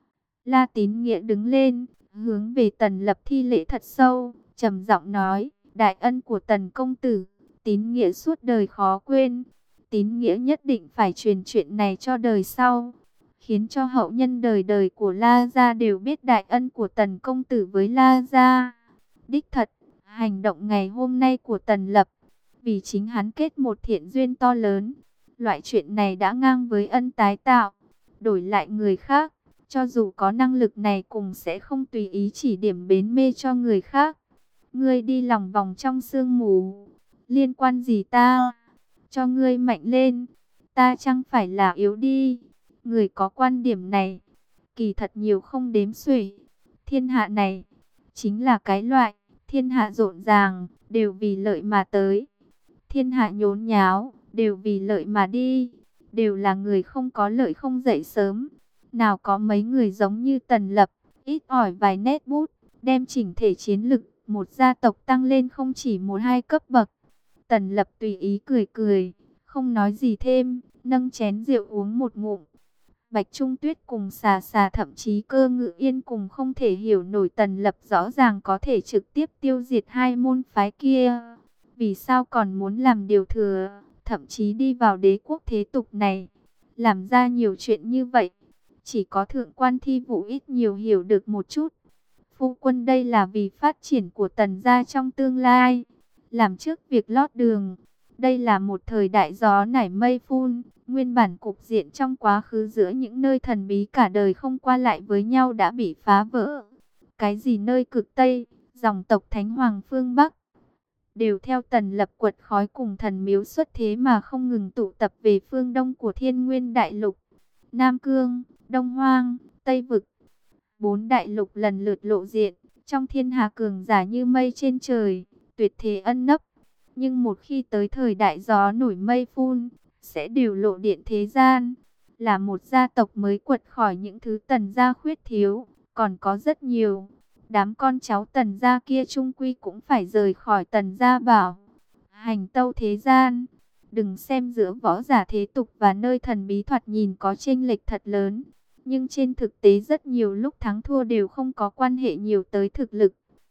La Tín Nghĩa đứng lên, hướng về Tần Lập thi lễ thật sâu, trầm giọng nói: đại ân của Tần công tử, Tín Nghĩa suốt đời khó quên. Tín Nghĩa nhất định phải truyền chuyện này cho đời sau, khiến cho hậu nhân đời đời của La gia đều biết đại ân của Tần công tử với La gia. Đích thật, hành động ngày hôm nay của Tần Lập, vì chính hắn kết một thiện duyên to lớn. Loại chuyện này đã ngang với ân tái tạo. Đổi lại người khác, cho dù có năng lực này cũng sẽ không tùy ý chỉ điểm bến mê cho người khác. Ngươi đi lòng vòng trong sương mù, liên quan gì ta? Cho ngươi mạnh lên, ta chẳng phải là yếu đi. Người có quan điểm này, kỳ thật nhiều không đếm xuể. Thiên hạ này, chính là cái loại, thiên hạ rộn ràng, đều vì lợi mà tới. Thiên hạ nhốn nháo, đều vì lợi mà đi. Đều là người không có lợi không dậy sớm. Nào có mấy người giống như Tần Lập, ít ỏi vài nét bút, đem chỉnh thể chiến lực một gia tộc tăng lên không chỉ một hai cấp bậc. Tần Lập tùy ý cười cười, không nói gì thêm, nâng chén rượu uống một ngụm. Bạch Trung Tuyết cùng Xà Xà thậm chí Cơ Ngự Yên cùng không thể hiểu nổi Tần Lập rõ ràng có thể trực tiếp tiêu diệt hai môn phái kia. Vì sao còn muốn làm điều thừa, thậm chí đi vào đế quốc thế tục này, làm ra nhiều chuyện như vậy. Chỉ có thượng quan Thi Vũ ít nhiều hiểu được một chút. Phu quân đây là vì phát triển của Tần gia trong tương lai, làm trước việc lót đường. Đây là một thời đại gió nảy mây phun, nguyên bản cục diện trong quá khứ giữa những nơi thần bí cả đời không qua lại với nhau đã bị phá vỡ. Cái gì nơi cực Tây, dòng tộc Thánh Hoàng phương Bắc, đều theo Tần Lập quật khói cùng thần miếu xuất thế mà không ngừng tụ tập về phương Đông của Thiên Nguyên Đại Lục. Nam Cương, Đông Hoang, Tây Vực, bốn đại lục lần lượt lộ diện, trong thiên hạ cường giả như mây trên trời, tuyệt thế ân nấp. Nhưng một khi tới thời đại gió nổi mây phun, sẽ đều lộ điện thế gian. Là một gia tộc mới quật khỏi những thứ Tần gia khuyết thiếu, còn có rất nhiều. Đám con cháu Tần gia kia chung quy cũng phải rời khỏi Tần gia bảo. Hành tâu thế gian, đừng xem giữa võ giả thế tục và nơi thần bí thoạt nhìn có chênh lệch thật lớn. Nhưng trên thực tế rất nhiều lúc thắng thua đều không có quan hệ nhiều tới thực lực.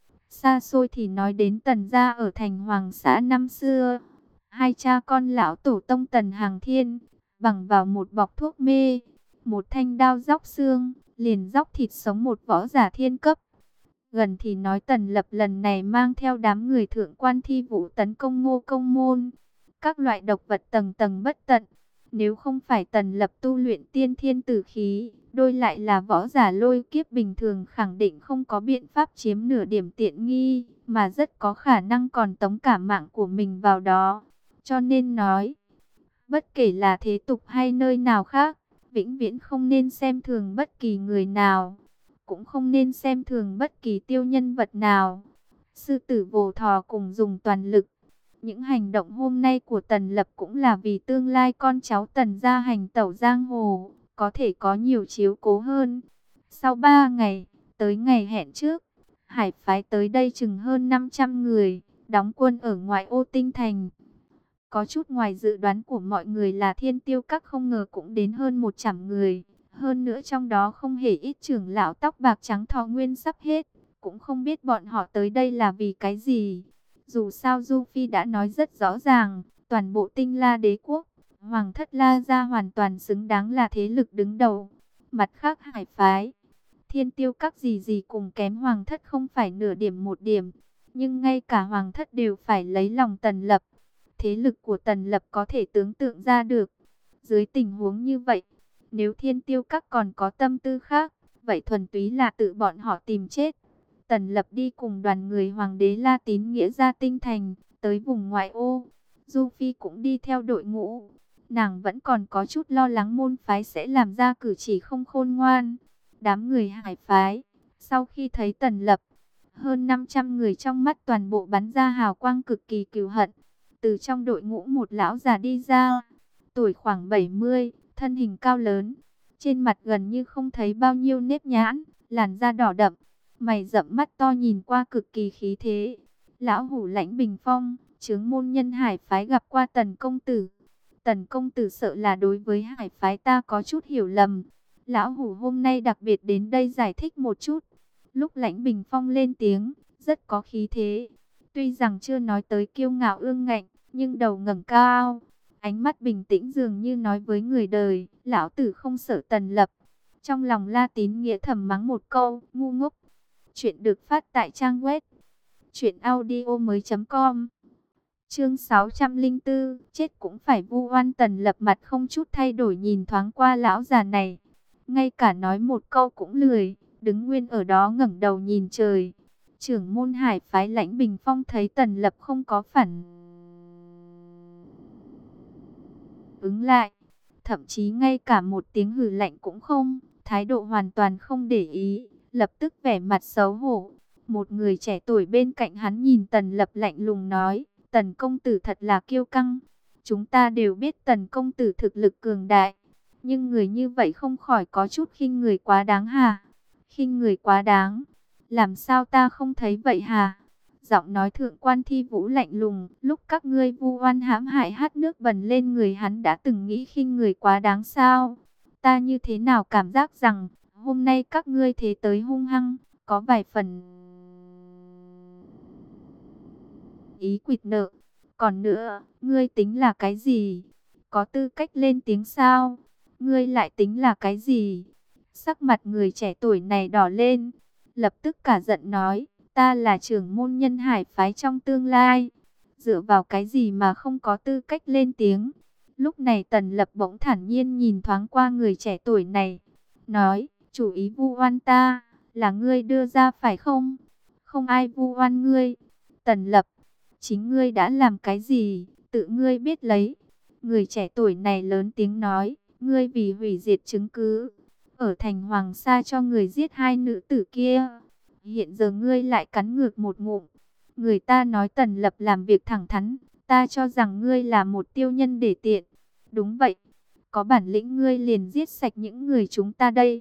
Xa xôi thì nói đến Tần gia ở thành Hoàng xã năm xưa. Hai cha con lão tổ tông Tần Hàng Thiên, bằng vào một bọc thuốc mê, một thanh đao róc xương, liền róc thịt sống một võ giả thiên cấp. Gần thì nói Tần Lập lần này mang theo đám người thượng quan Thi Vũ tấn công Ngô Công Môn. Các loại độc vật tầng tầng bất tận. Nếu không phải Tần Lập tu luyện tiên thiên tử khí, đôi lại là võ giả lôi kiếp bình thường khẳng định không có biện pháp chiếm nửa điểm tiện nghi, mà rất có khả năng còn tống cả mạng của mình vào đó. Cho nên nói, bất kể là thế tục hay nơi nào khác, vĩnh viễn không nên xem thường bất kỳ người nào, cũng không nên xem thường bất kỳ tiêu nhân vật nào. Sư tử Vồ Thò cùng dùng toàn lực. Những hành động hôm nay của Tần Lập cũng là vì tương lai con cháu Tần gia hành tẩu giang hồ, có thể có nhiều chiếu cố hơn. Sau ba ngày, tới ngày hẹn trước, Hải phái tới đây chừng hơn năm trăm người, đóng quân ở ngoại ô Tinh Thành. Có chút ngoài dự đoán của mọi người là Thiên Tiêu Các không ngờ cũng đến hơn một trăm người. Hơn nữa trong đó không hề ít trưởng lão tóc bạc trắng thọ nguyên sắp hết, cũng không biết bọn họ tới đây là vì cái gì. Dù sao Du Phi đã nói rất rõ ràng, toàn bộ Tinh La Đế quốc, Hoàng thất La gia hoàn toàn xứng đáng là thế lực đứng đầu. Mặt khác Hải phái, Thiên Tiêu các gì gì cùng kém Hoàng thất không phải nửa điểm một điểm, nhưng ngay cả Hoàng thất đều phải lấy lòng Tần Lập. Thế lực của Tần Lập có thể tưởng tượng ra được. Dưới tình huống như vậy, nếu Thiên Tiêu các còn có tâm tư khác, vậy thuần túy là tự bọn họ tìm chết. Tần Lập đi cùng đoàn người Hoàng đế La Tín Nghĩa ra Tinh Thành, tới vùng ngoại ô. Du Phi cũng đi theo đội ngũ. Nàng vẫn còn có chút lo lắng môn phái sẽ làm ra cử chỉ không khôn ngoan. Đám người Hải phái, sau khi thấy Tần Lập, hơn năm trăm người trong mắt toàn bộ bắn ra hào quang cực kỳ cừu hận. Từ trong đội ngũ một lão già đi ra, tuổi khoảng bảy mươi, thân hình cao lớn, trên mặt gần như không thấy bao nhiêu nếp nhãn, làn da đỏ đậm, mày rậm mắt to nhìn qua cực kỳ khí thế. Lão hủ Lãnh Bình Phong, chướng môn nhân Hải phái gặp qua Tần công tử. Tần công tử sợ là đối với Hải phái ta có chút hiểu lầm. Lão hủ hôm nay đặc biệt đến đây giải thích một chút. Lúc Lãnh Bình Phong lên tiếng, rất có khí thế. Tuy rằng chưa nói tới kiêu ngạo ương ngạnh, nhưng đầu ngẩng cao, ánh mắt bình tĩnh dường như nói với người đời, lão tử không sợ Tần Lập. Trong lòng La Tín Nghĩa thầm mắng một câu, ngu ngốc. Chuyện được phát tại trang web truyện audio mới chấm com. Chương sáu trăm lẻ bốn, chết cũng phải vu oan. Tần Lập mặt không chút thay đổi nhìn thoáng qua lão già này, ngay cả nói một câu cũng lười, đứng nguyên ở đó ngẩng đầu nhìn trời. Trưởng môn Hải phái Lãnh Bình Phong thấy Tần Lập không có phản ứng lại, thậm chí ngay cả một tiếng hừ lạnh cũng không, thái độ hoàn toàn không để ý, lập tức vẻ mặt xấu hổ. Một người trẻ tuổi bên cạnh hắn nhìn Tần Lập lạnh lùng nói, Tần công tử thật là kiêu căng. Chúng ta đều biết Tần công tử thực lực cường đại, nhưng người như vậy không khỏi có chút khinh người quá đáng hả? Khinh người quá đáng? Làm sao ta không thấy vậy hả? Giọng nói thượng quan Thi Vũ lạnh lùng, lúc các ngươi vu oan hãm hại hát nước bẩn lên người hắn đã từng nghĩ khinh người quá đáng sao? Ta như thế nào cảm giác rằng, hôm nay các ngươi thế tới hung hăng, có vài phần ý quỵt nợ. Còn nữa, ngươi tính là cái gì? Có tư cách lên tiếng sao? Ngươi lại tính là cái gì? Sắc mặt người trẻ tuổi này đỏ lên, lập tức cả giận nói, ta là trưởng môn nhân Hải phái trong tương lai, dựa vào cái gì mà không có tư cách lên tiếng? Lúc này Tần Lập bỗng thản nhiên nhìn thoáng qua người trẻ tuổi này, nói, chủ ý vu oan ta, là ngươi đưa ra phải không? Không ai vu oan ngươi. Tần Lập, chính ngươi đã làm cái gì, tự ngươi biết lấy. Người trẻ tuổi này lớn tiếng nói, ngươi vì hủy diệt chứng cứ, ở thành Hoàng Sa cho người giết hai nữ tử kia. Hiện giờ ngươi lại cắn ngược một ngụm. Người ta nói Tần Lập làm việc thẳng thắn, ta cho rằng ngươi là một tiêu nhân để tiện. Đúng vậy, có bản lĩnh ngươi liền giết sạch những người chúng ta đây.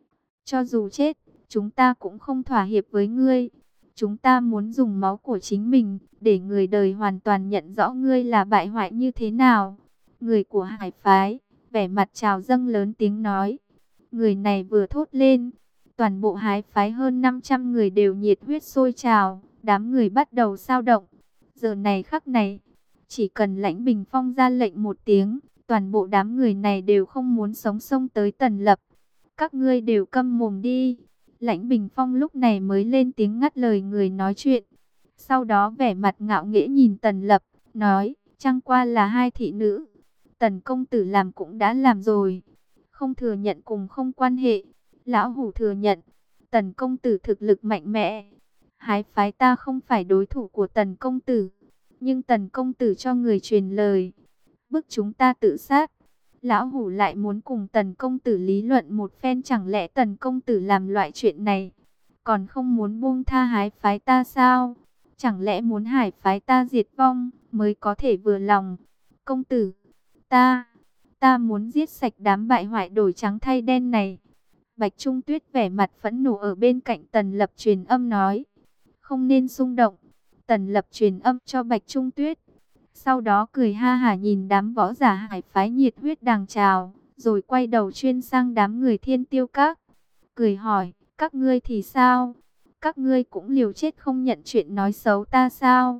Cho dù chết, chúng ta cũng không thỏa hiệp với ngươi. Chúng ta muốn dùng máu của chính mình, để người đời hoàn toàn nhận rõ ngươi là bại hoại như thế nào. Người của Hải phái, vẻ mặt trào dâng lớn tiếng nói. Người này vừa thốt lên, toàn bộ Hải phái hơn năm trăm người đều nhiệt huyết sôi trào, đám người bắt đầu xao động. Giờ này khắc này, chỉ cần Lãnh Bình Phong ra lệnh một tiếng, toàn bộ đám người này đều không muốn sống xông tới Tần Lập. Các ngươi đều câm mồm đi. Lãnh Bình Phong lúc này mới lên tiếng ngắt lời người nói chuyện. Sau đó vẻ mặt ngạo nghễ nhìn Tần Lập, nói, chẳng qua là hai thị nữ. Tần công tử làm cũng đã làm rồi. Không thừa nhận cùng không quan hệ. Lão hủ thừa nhận, Tần công tử thực lực mạnh mẽ. Hải phái ta không phải đối thủ của Tần công tử. Nhưng Tần công tử cho người truyền lời, bức chúng ta tự sát. Lão hủ lại muốn cùng Tần công tử lý luận một phen, chẳng lẽ Tần công tử làm loại chuyện này, còn không muốn buông tha Hải phái ta sao? Chẳng lẽ muốn Hải phái ta diệt vong mới có thể vừa lòng? Công tử, ta, ta muốn giết sạch đám bại hoại đổi trắng thay đen này. Bạch Trung Tuyết vẻ mặt phẫn nộ ở bên cạnh Tần Lập truyền âm nói, không nên xung động. Tần Lập truyền âm cho Bạch Trung Tuyết. Sau đó cười ha hả nhìn đám võ giả Hải phái nhiệt huyết đằng trào, rồi quay đầu chuyên sang đám người Thiên Tiêu các. Cười hỏi, các ngươi thì sao? Các ngươi cũng liều chết không nhận chuyện nói xấu ta sao?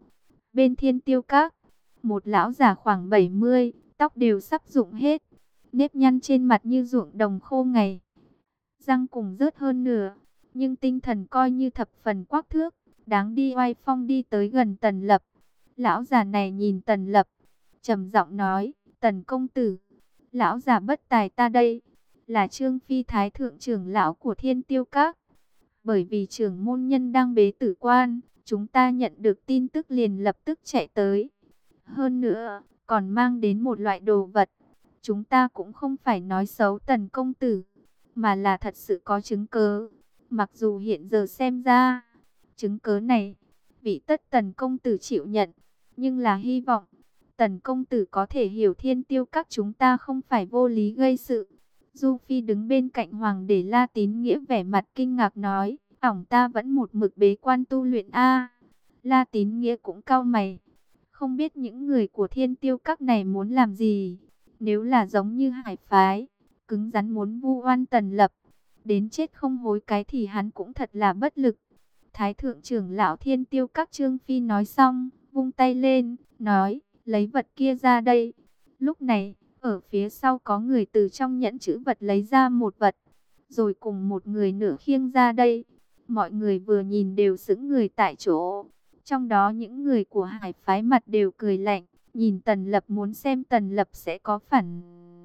Bên Thiên Tiêu Các, một lão già khoảng bảy mươi, tóc đều sắp rụng hết, nếp nhăn trên mặt như ruộng đồng khô ngày, răng cùng rớt hơn nửa, nhưng tinh thần coi như thập phần quắc thước, đáng đi oai phong đi tới gần Tần Lập. Lão già này nhìn Tần Lập, trầm giọng nói, Tần công tử, lão già bất tài ta đây, là Trương Phi Thái thượng trưởng lão của Thiên Tiêu Các. Bởi vì trưởng môn nhân đang bế tử quan, chúng ta nhận được tin tức liền lập tức chạy tới. Hơn nữa, còn mang đến một loại đồ vật. Chúng ta cũng không phải nói xấu Tần công tử, mà là thật sự có chứng cớ. Mặc dù hiện giờ xem ra, chứng cớ này, vị tất Tần công tử chịu nhận, nhưng là hy vọng Tần công tử có thể hiểu Thiên Tiêu Các chúng ta không phải vô lý gây sự. Du Phi đứng bên cạnh Hoàng đế La Tín Nghĩa vẻ mặt kinh ngạc nói, ỏng ta vẫn một mực bế quan tu luyện a. La Tín Nghĩa cũng cau mày, không biết những người của Thiên Tiêu Các này muốn làm gì. Nếu là giống như Hải phái, cứng rắn muốn vu oan Tần Lập, đến chết không hối cái thì hắn cũng thật là bất lực. Thái thượng trưởng lão Thiên Tiêu Các Trương Phi nói xong, vung tay lên, nói, lấy vật kia ra đây. Lúc này, ở phía sau có người từ trong nhẫn chữ vật lấy ra một vật, rồi cùng một người nửa khiêng ra đây. Mọi người vừa nhìn đều sững người tại chỗ. Trong đó những người của Hải phái mặt đều cười lạnh, nhìn Tần Lập muốn xem Tần Lập sẽ có phản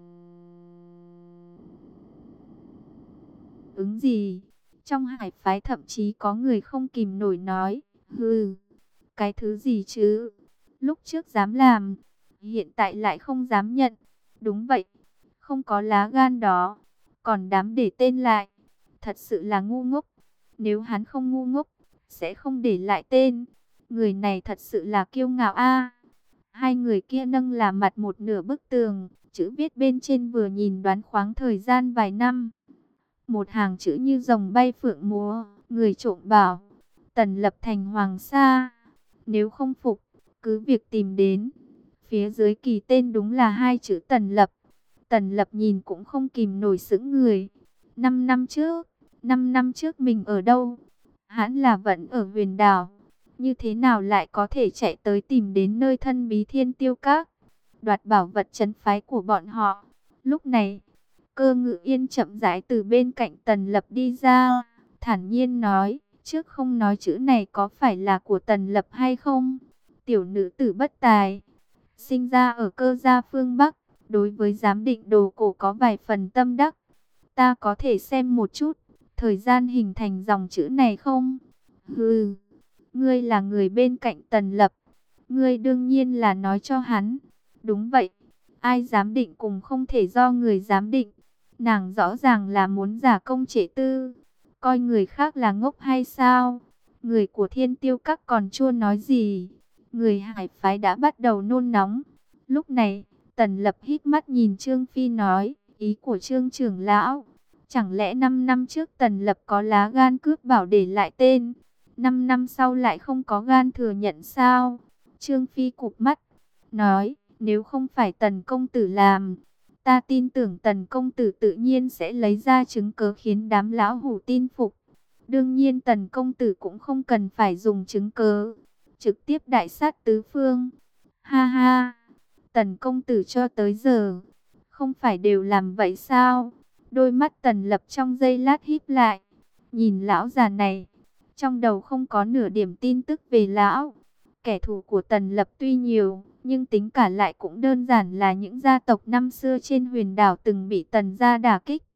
ứng gì. Trong Hải phái thậm chí có người không kìm nổi nói, hừ, cái thứ gì chứ? Lúc trước dám làm, hiện tại lại không dám nhận. Đúng vậy, không có lá gan đó, còn dám để tên lại. Thật sự là ngu ngốc. Nếu hắn không ngu ngốc, sẽ không để lại tên. Người này thật sự là kiêu ngạo a. Hai người kia nâng là mặt một nửa bức tường, chữ viết bên trên vừa nhìn đoán khoáng thời gian vài năm. Một hàng chữ như rồng bay phượng múa, người trộm bảo, Tần Lập thành hoàng sa. Nếu không phục, cứ việc tìm đến. Phía dưới kỳ tên đúng là hai chữ Tần Lập. Tần Lập nhìn cũng không kìm nổi sững người. Năm năm trước, năm năm trước mình ở đâu? Hắn là vẫn ở Huyền Đảo. Như thế nào lại có thể chạy tới tìm đến nơi thân bí Thiên Tiêu Các, đoạt bảo vật trấn phái của bọn họ? Lúc này, Cơ Ngự Yên chậm rãi từ bên cạnh Tần Lập đi ra, thản nhiên nói, trước không nói chữ này có phải là của Tần Lập hay không? Tiểu nữ tử bất tài, sinh ra ở Cơ gia phương Bắc, đối với giám định đồ cổ có vài phần tâm đắc. Ta có thể xem một chút, thời gian hình thành dòng chữ này không? Hừ, ngươi là người bên cạnh Tần Lập, ngươi đương nhiên là nói cho hắn. Đúng vậy, ai giám định cùng không thể do người giám định. Nàng rõ ràng là muốn giả công trễ tư, coi người khác là ngốc hay sao? Người của Thiên Tiêu Các còn chưa nói gì, người Hải phái đã bắt đầu nôn nóng. Lúc này, Tần Lập hít mắt nhìn Trương Phi nói, ý của Trương trưởng lão, chẳng lẽ năm năm trước Tần Lập có lá gan cướp bảo để lại tên, năm năm sau lại không có gan thừa nhận sao? Trương Phi cụp mắt, nói, nếu không phải Tần công tử làm, ta tin tưởng Tần công tử tự nhiên sẽ lấy ra chứng cớ khiến đám lão hủ tin phục. Đương nhiên Tần công tử cũng không cần phải dùng chứng cớ, trực tiếp đại sát tứ phương. Ha ha, Tần công tử cho tới giờ, không phải đều làm vậy sao? Đôi mắt Tần Lập trong giây lát híp lại, nhìn lão già này, trong đầu không có nửa điểm tin tức về lão. Kẻ thù của Tần Lập tuy nhiều, nhưng tính cả lại cũng đơn giản là những gia tộc năm xưa trên Huyền Đảo từng bị Tần gia đả kích.